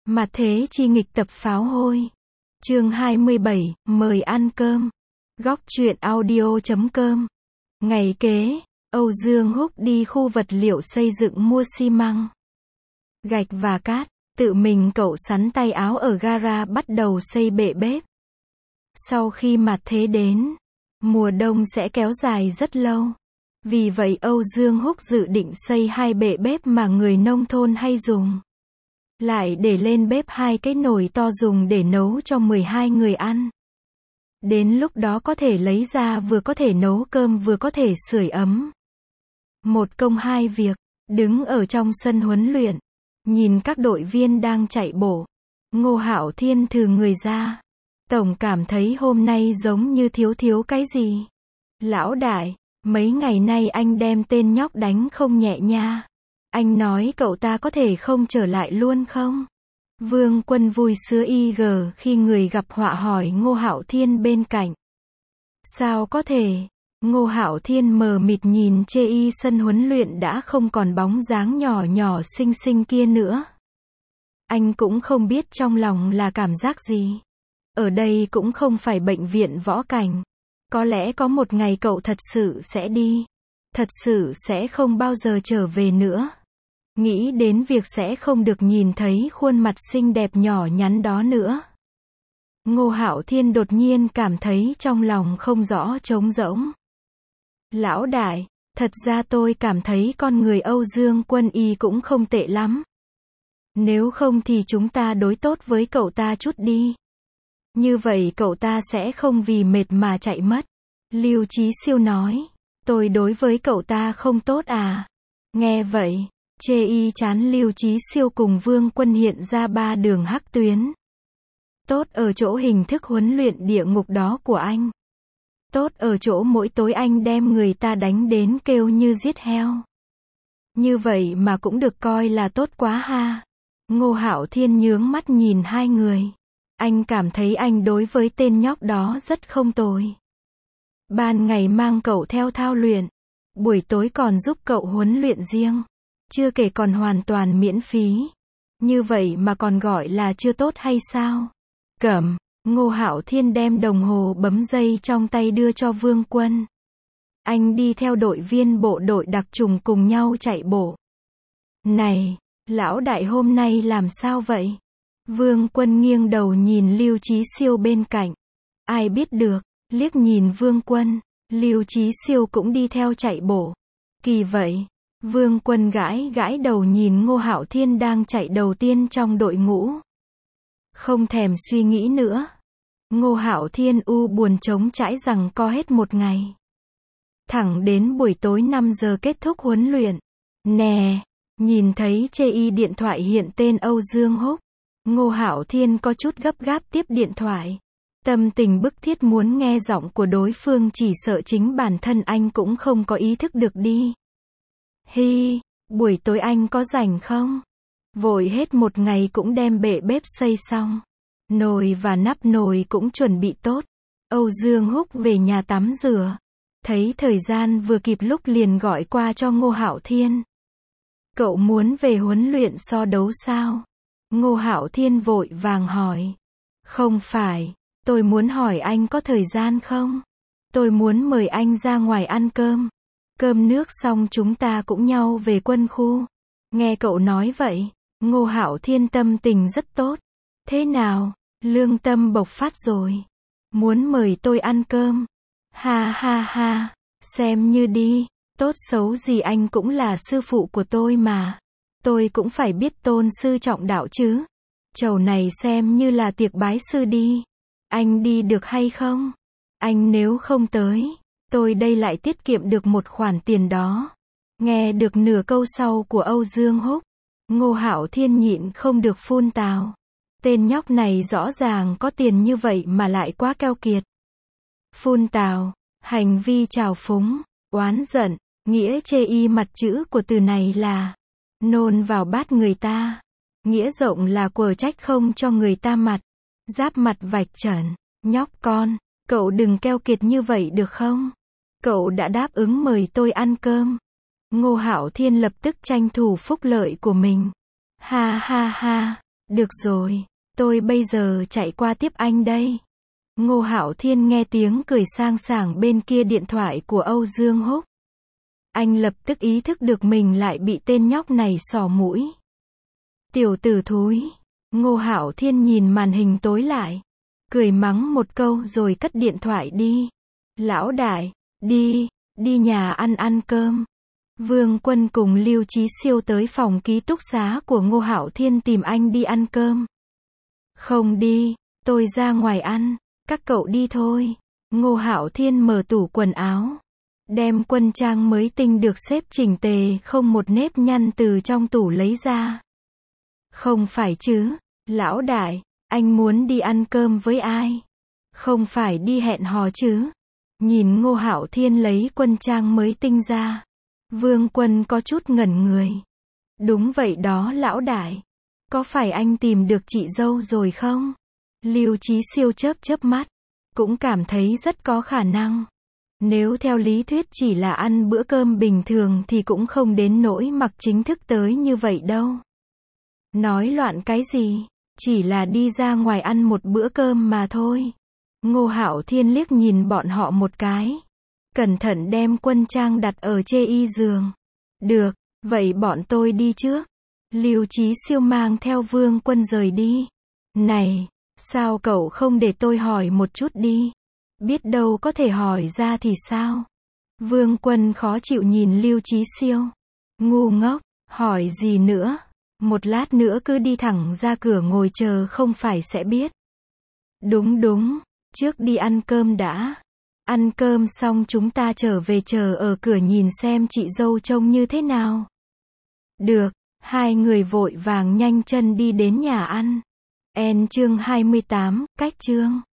Mặt thế chi nghịch tập pháo hôi. Chương 27, mời ăn cơm. Góc truyện audio.com. Ngày kế, Âu Dương Húc đi khu vật liệu xây dựng mua xi măng, gạch và cát. Tự mình cậu sắn tay áo ở gara bắt đầu xây bệ bếp. Sau khi mặt thế đến, mùa đông sẽ kéo dài rất lâu. Vì vậy Âu Dương Húc dự định xây 2 bệ bếp mà người nông thôn hay dùng. Lại để lên bếp 2 cái nồi to dùng để nấu cho 12 người ăn. Đến lúc đó có thể lấy ra vừa có thể nấu cơm vừa có thể sưởi ấm. Một công hai việc, đứng ở trong sân huấn luyện, nhìn các đội viên đang chạy bộ. Ngô Hạo Thiên thừ người ra. Tổng cảm thấy hôm nay giống như thiếu cái gì. Lão đại, mấy ngày nay anh đem tên nhóc đánh không nhẹ nha. Anh nói cậu ta có thể không trở lại luôn không? Vương Quân vui sứa IG khi người gặp họa hỏi Ngô Hạo Thiên bên cạnh. Sao có thể? Ngô Hạo Thiên mờ mịt nhìn chê y sân huấn luyện đã không còn bóng dáng nhỏ xinh kia nữa. Anh cũng không biết trong lòng là cảm giác gì. Ở đây cũng không phải bệnh viện võ cảnh. Có lẽ có một ngày cậu thật sự sẽ đi. Thật sự sẽ không bao giờ trở về nữa. Nghĩ đến việc sẽ không được nhìn thấy khuôn mặt xinh đẹp nhỏ nhắn đó nữa. Ngô Hạo Thiên đột nhiên cảm thấy trong lòng không rõ trống rỗng. Lão đại, thật ra tôi cảm thấy con người Âu Dương Quân y cũng không tệ lắm. Nếu không thì chúng ta đối tốt với cậu ta chút đi. Như vậy cậu ta sẽ không vì mệt mà chạy mất. Lưu Chí Siêu nói. Tôi đối với cậu ta không tốt à? Nghe vậy, chê y chán Lưu Chí Siêu cùng Vương Quân hiện ra 3 đường hắc tuyến. Tốt ở chỗ hình thức huấn luyện địa ngục đó của anh. Tốt ở chỗ mỗi tối anh đem người ta đánh đến kêu như giết heo. Như vậy mà cũng được coi là tốt quá ha. Ngô Hạo Thiên nhướng mắt nhìn hai người. Anh cảm thấy anh đối với tên nhóc đó rất không tồi. Ban ngày mang cậu theo thao luyện. Buổi tối còn giúp cậu huấn luyện riêng. Chưa kể còn hoàn toàn miễn phí. Như vậy mà còn gọi là chưa tốt hay sao? Cẩm. Ngô Hạo Thiên đem đồng hồ bấm dây trong tay đưa cho Vương Quân. Anh đi theo đội viên bộ đội đặc trùng cùng nhau chạy bộ. Này, lão đại hôm nay làm sao vậy? Vương Quân nghiêng đầu nhìn Lưu Chí Siêu bên cạnh. Ai biết được, liếc nhìn Vương Quân, Lưu Chí Siêu cũng đi theo chạy bộ. Kỳ vậy, Vương Quân gãi đầu nhìn Ngô Hạo Thiên đang chạy đầu tiên trong đội ngũ. Không thèm suy nghĩ nữa. Ngô Hạo Thiên buồn trống trải rằng co hết một ngày. Thẳng đến buổi tối 5 giờ kết thúc huấn luyện. Nè, nhìn thấy chê y điện thoại hiện tên Âu Dương Húc. Ngô Hạo Thiên có chút gấp gáp tiếp điện thoại. Tâm tình bức thiết muốn nghe giọng của đối phương, chỉ sợ chính bản thân anh cũng không có ý thức được đi. Hi, buổi tối anh có rảnh không? Vội hết một ngày cũng đem bệ bếp xây xong. Nồi và nắp nồi cũng chuẩn bị tốt. Âu Dương Húc về nhà tắm rửa. Thấy thời gian vừa kịp lúc liền gọi qua cho Ngô Hạo Thiên. Cậu muốn về huấn luyện so đấu sao? Ngô Hạo Thiên vội vàng hỏi. Không phải, tôi muốn hỏi anh có thời gian không? Tôi muốn mời anh ra ngoài ăn cơm. Cơm nước xong chúng ta cũng nhau về quân khu. Nghe cậu nói vậy, Ngô Hạo Thiên tâm tình rất tốt. Thế nào, lương tâm bộc phát rồi. Muốn mời tôi ăn cơm. Ha ha ha, xem như đi, tốt xấu gì anh cũng là sư phụ của tôi mà. Tôi cũng phải biết tôn sư trọng đạo chứ. Chầu này xem như là tiệc bái sư đi. Anh đi được hay không? Anh nếu không tới, tôi đây lại tiết kiệm được một khoản tiền đó. Nghe được nửa câu sau của Âu Dương Húc, Ngô Hạo Thiên nhịn không được phun tào. Tên nhóc này rõ ràng có tiền như vậy mà lại quá keo kiệt. Phun tào, hành vi trào phúng, oán giận, nghĩa chê y mặt chữ của từ này là nôn vào bát người ta. Nghĩa rộng là quở trách không cho người ta mặt. Giáp mặt vạch trần. Nhóc con, cậu đừng keo kiệt như vậy được không? Cậu đã đáp ứng mời tôi ăn cơm. Ngô Hạo Thiên lập tức tranh thủ phúc lợi của mình. Ha ha ha, Được rồi, tôi bây giờ chạy qua tiếp anh đây. Ngô Hạo Thiên nghe tiếng cười sang sảng bên kia điện thoại của Âu Dương Húc. Anh lập tức ý thức được mình lại bị tên nhóc này xỏ mũi. Tiểu tử thúi. Ngô Hạo Thiên nhìn màn hình tối lại, cười mắng một câu rồi cất điện thoại đi. Lão đại, đi nhà ăn cơm. Vương Quân cùng Lưu Chí Siêu tới phòng ký túc xá của Ngô Hạo Thiên tìm anh đi ăn cơm. Không đi, tôi ra ngoài ăn, các cậu đi thôi. Ngô Hạo Thiên mở tủ quần áo, đem quân trang mới tinh được xếp chỉnh tề không một nếp nhăn từ trong tủ lấy ra. Không phải chứ, lão đại, anh muốn đi ăn cơm với ai? Không phải đi hẹn hò chứ? Nhìn Ngô Hạo Thiên lấy quân trang mới tinh ra, Vương Quân có chút ngẩn người. Đúng vậy đó lão đại. Có phải anh tìm được chị dâu rồi không? Lưu Chí Siêu chớp mắt, cũng cảm thấy rất có khả năng. Nếu theo lý thuyết chỉ là ăn bữa cơm bình thường thì cũng không đến nỗi mặc chính thức tới như vậy đâu. Nói loạn cái gì, chỉ là đi ra ngoài ăn một bữa cơm mà thôi. Ngô Hạo Thiên liếc nhìn bọn họ một cái, cẩn thận đem quân trang đặt ở chê y giường. Được, vậy bọn tôi đi trước. Lưu Chí Siêu mang theo Vương Quân rời đi. Này, sao cậu không để tôi hỏi một chút đi? Biết đâu có thể hỏi ra thì sao? Vương Quân khó chịu nhìn Lưu Chí Siêu. Ngu ngốc, hỏi gì nữa? Một lát nữa cứ đi thẳng ra cửa ngồi chờ không phải sẽ biết. Đúng, trước đi ăn cơm đã. Ăn cơm xong chúng ta trở về chờ ở cửa nhìn xem chị dâu trông như thế nào. Được, hai người vội vàng nhanh chân đi đến nhà ăn. Chương 28, cách chương.